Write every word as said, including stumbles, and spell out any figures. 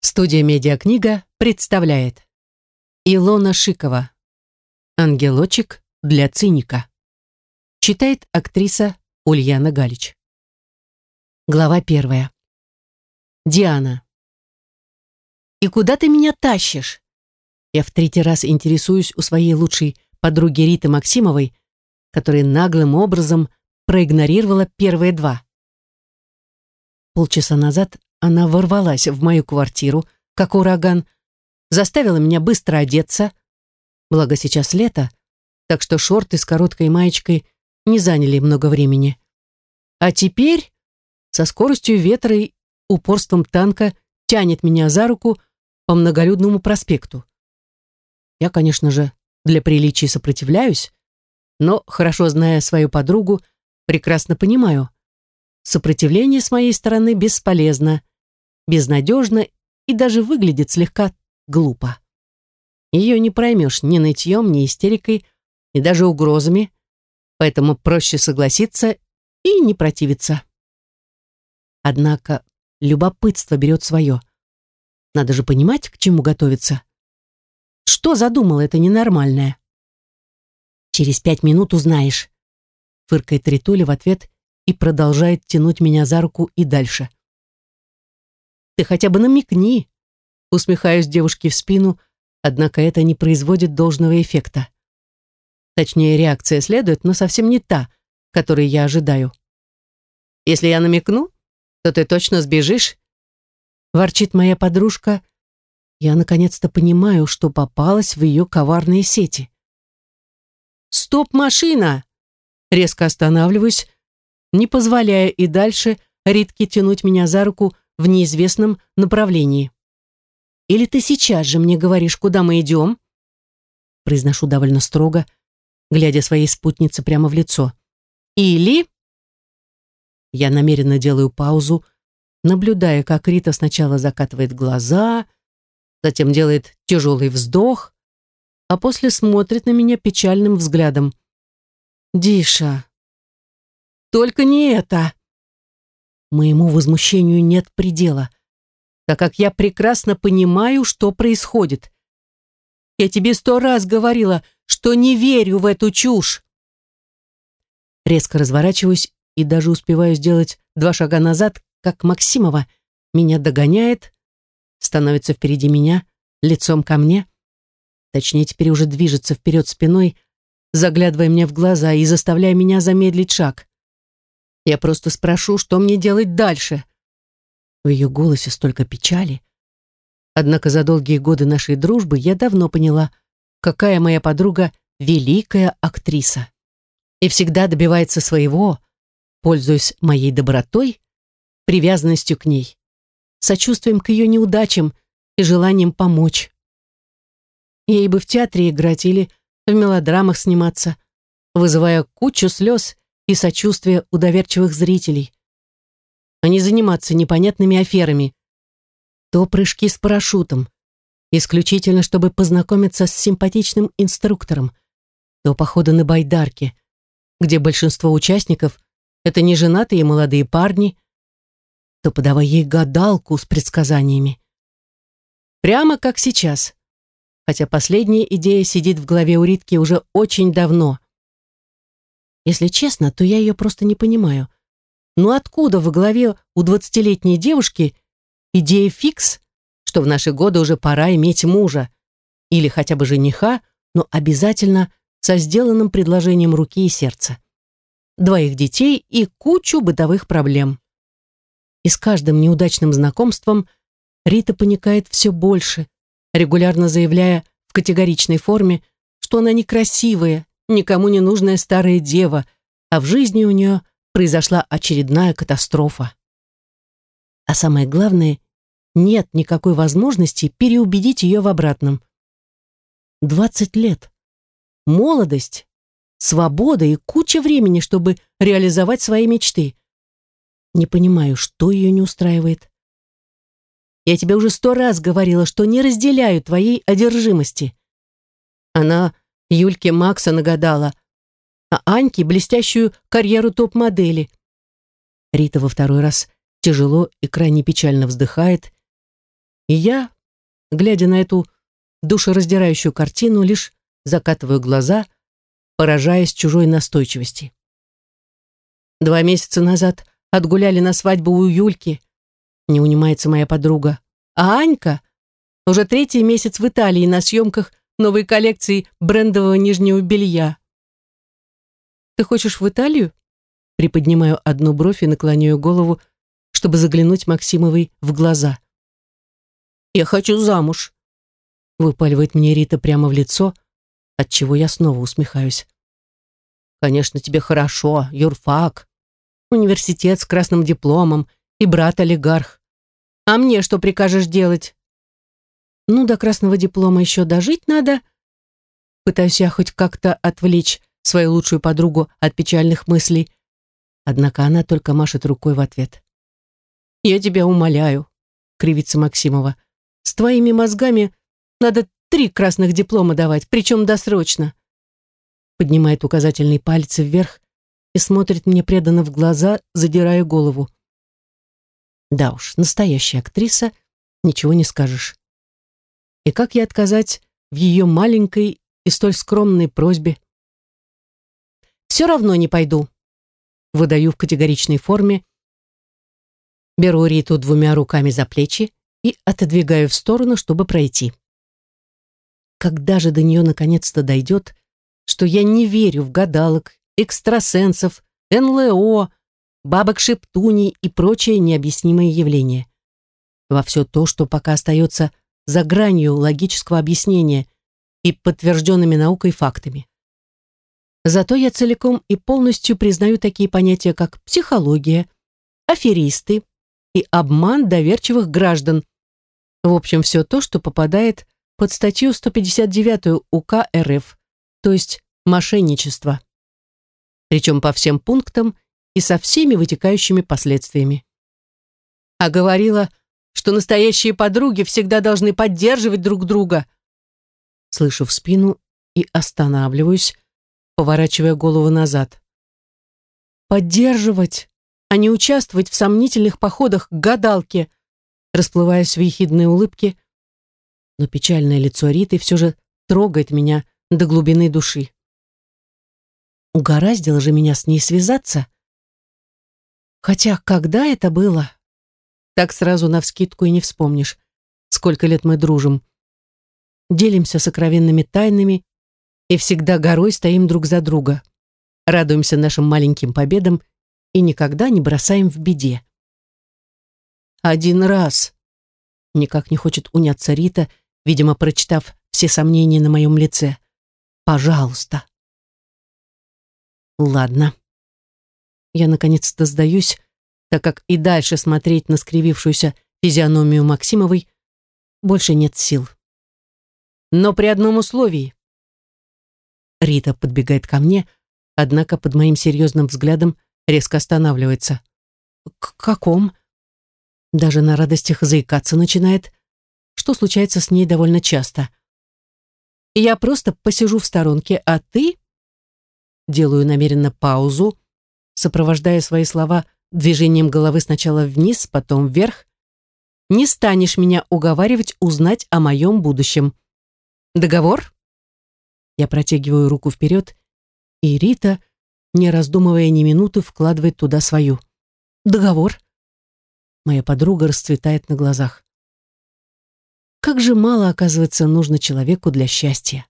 Студия «Медиакнига» представляет Илона Шикова. «Ангелочек для циника». Читает актриса Ульяна Галич. Глава первая. Диана. «И куда ты меня тащишь?» Я в третий раз интересуюсь у своей лучшей подруги Риты Максимовой, которая наглым образом проигнорировала первые два. Полчаса назад она ворвалась в мою квартиру, как ураган, заставила меня быстро одеться, благо сейчас лето, так что шорты с короткой маечкой не заняли много времени. А теперь со скоростью ветра и упорством танка тянет меня за руку по многолюдному проспекту. Я, конечно же, для приличия сопротивляюсь, но, хорошо зная свою подругу, прекрасно понимаю, сопротивление с моей стороны бесполезно, безнадежно и даже выглядит слегка глупо. Ее не проймешь ни нытьем, ни истерикой, ни даже угрозами, поэтому проще согласиться и не противиться. Однако любопытство берет свое. Надо же понимать, к чему готовиться. Что задумала эта ненормальная? «Через пять минут узнаешь», — фыркает Ритуля в ответ и продолжает тянуть меня за руку и дальше. «Ты хотя бы намекни», — усмехаюсь девушке в спину, однако это не производит должного эффекта. Точнее, реакция следует, но совсем не та, которой я ожидаю. «Если я намекну, то ты точно сбежишь», — ворчит моя подружка. Я наконец-то понимаю, что попалась в ее коварные сети. «Стоп, машина!» Резко останавливаюсь, не позволяя и дальше Ритке тянуть меня за руку в неизвестном направлении. «Или ты сейчас же мне говоришь, куда мы идем?» Произношу довольно строго, глядя своей спутнице прямо в лицо. «Или...» Я намеренно делаю паузу, наблюдая, как Рита сначала закатывает глаза, затем делает тяжелый вздох, а после смотрит на меня печальным взглядом. «Диша, только не это!» Моему возмущению нет предела, так как я прекрасно понимаю, что происходит. Я тебе сто раз говорила, что не верю в эту чушь. Резко разворачиваюсь и даже успеваю сделать два шага назад, как Максимова меня догоняет, становится впереди меня, лицом ко мне, точнее, теперь уже движется вперед спиной, заглядывая мне в глаза и заставляя меня замедлить шаг. Я просто спрошу, что мне делать дальше. В ее голосе столько печали. Однако за долгие годы нашей дружбы я давно поняла, какая моя подруга великая актриса. И всегда добивается своего, пользуясь моей добротой, привязанностью к ней, сочувствием к ее неудачам и желанием помочь. Ей бы в театре играть или в мелодрамах сниматься, вызывая кучу слез и сочувствия у доверчивых зрителей, а не заниматься непонятными аферами. То прыжки с парашютом, исключительно чтобы познакомиться с симпатичным инструктором, то походы на байдарке, где большинство участников — это неженатые молодые парни, то подавай ей гадалку с предсказаниями. Прямо как сейчас, хотя последняя идея сидит в голове у Ритки уже очень давно. Если честно, то я ее просто не понимаю. Ну откуда в голове у двадцатилетней девушки идея фикс, что в наши годы уже пора иметь мужа или хотя бы жениха, но обязательно со сделанным предложением руки и сердца, двоих детей и кучу бытовых проблем. И с каждым неудачным знакомством Рита паникает все больше, регулярно заявляя в категоричной форме, что она некрасивая, никому не нужная старая дева, а в жизни у нее произошла очередная катастрофа. А самое главное, нет никакой возможности переубедить ее в обратном. Двадцать лет. Молодость, свобода и куча времени, чтобы реализовать свои мечты. Не понимаю, что ее не устраивает. Я тебе уже сто раз говорила, что не разделяю твоей одержимости. Она Юльке Макса нагадала, а Аньке блестящую карьеру топ-модели. Рита во второй раз тяжело и крайне печально вздыхает И я, глядя на эту душераздирающую картину, лишь закатываю глаза, поражаясь чужой настойчивости. Два месяца назад отгуляли на свадьбу у Юльки, не унимается моя подруга. А Анька уже третий месяц в Италии на съемках новой коллекции брендового нижнего белья. «Ты хочешь в Италию?» Приподнимаю одну бровь и наклоняю голову, чтобы заглянуть Максимовой в глаза. «Я хочу замуж», — выпаливает мне Рита прямо в лицо, отчего я снова усмехаюсь. «Конечно, тебе хорошо, юрфак, университет с красным дипломом и брат-олигарх. А мне что прикажешь делать?» «Ну, до красного диплома еще дожить надо». Пытаюсь я хоть как-то отвлечь свою лучшую подругу от печальных мыслей, однако она только машет рукой в ответ. «Я тебя умоляю», — кривится Максимова, «с твоими мозгами надо три красных диплома давать, причем досрочно». Поднимает указательный палец вверх и смотрит мне преданно в глаза, задирая голову. Да уж, настоящая актриса, ничего не скажешь. И как ей отказать в ее маленькой и столь скромной просьбе? «Все равно не пойду», — выдаю в категоричной форме, беру Риту двумя руками за плечи и отодвигаю в сторону, чтобы пройти. Когда же до нее наконец-то дойдет, что я не верю в гадалок, экстрасенсов, эн эл о, бабок-шептуней и прочие необъяснимые явления? Во все то, что пока остается за гранью логического объяснения и подтвержденными наукой фактами. Зато я целиком и полностью признаю такие понятия, как психология, аферисты и обман доверчивых граждан. В общем, все то, что попадает под статью сто пятьдесят девять УК эр эф, то есть мошенничество. Причем по всем пунктам и со всеми вытекающими последствиями. А говорила, что настоящие подруги всегда должны поддерживать друг друга. Слышу в спину и останавливаюсь, поворачивая голову назад. Поддерживать, а не участвовать в сомнительных походах к гадалке, расплываясь в ехидной улыбке, но печальное лицо Риты все же трогает меня до глубины души. Угораздило же меня с ней связаться. Хотя когда это было? Так сразу навскидку и не вспомнишь, сколько лет мы дружим. Делимся сокровенными тайнами и всегда горой стоим друг за друга. Радуемся нашим маленьким победам и никогда не бросаем в беде. Один раз. Никак не хочет уняться Рита, видимо, прочитав все сомнения на моем лице. Пожалуйста. Ладно. Я наконец-то сдаюсь, так как и дальше смотреть на скривившуюся физиономию Максимовой больше нет сил. Но при одном условии. Рита подбегает ко мне, однако под моим серьезным взглядом резко останавливается. К каком? Даже на радостях заикаться начинает, что случается с ней довольно часто. Я просто посижу в сторонке, а ты... Делаю намеренно паузу, сопровождая свои слова движением головы сначала вниз, потом вверх. Не станешь меня уговаривать узнать о моем будущем. Договор? Я протягиваю руку вперед, и Рита, не раздумывая ни минуты, вкладывает туда свою. Договор? Моя подруга расцветает на глазах. Как же мало, оказывается, нужно человеку для счастья.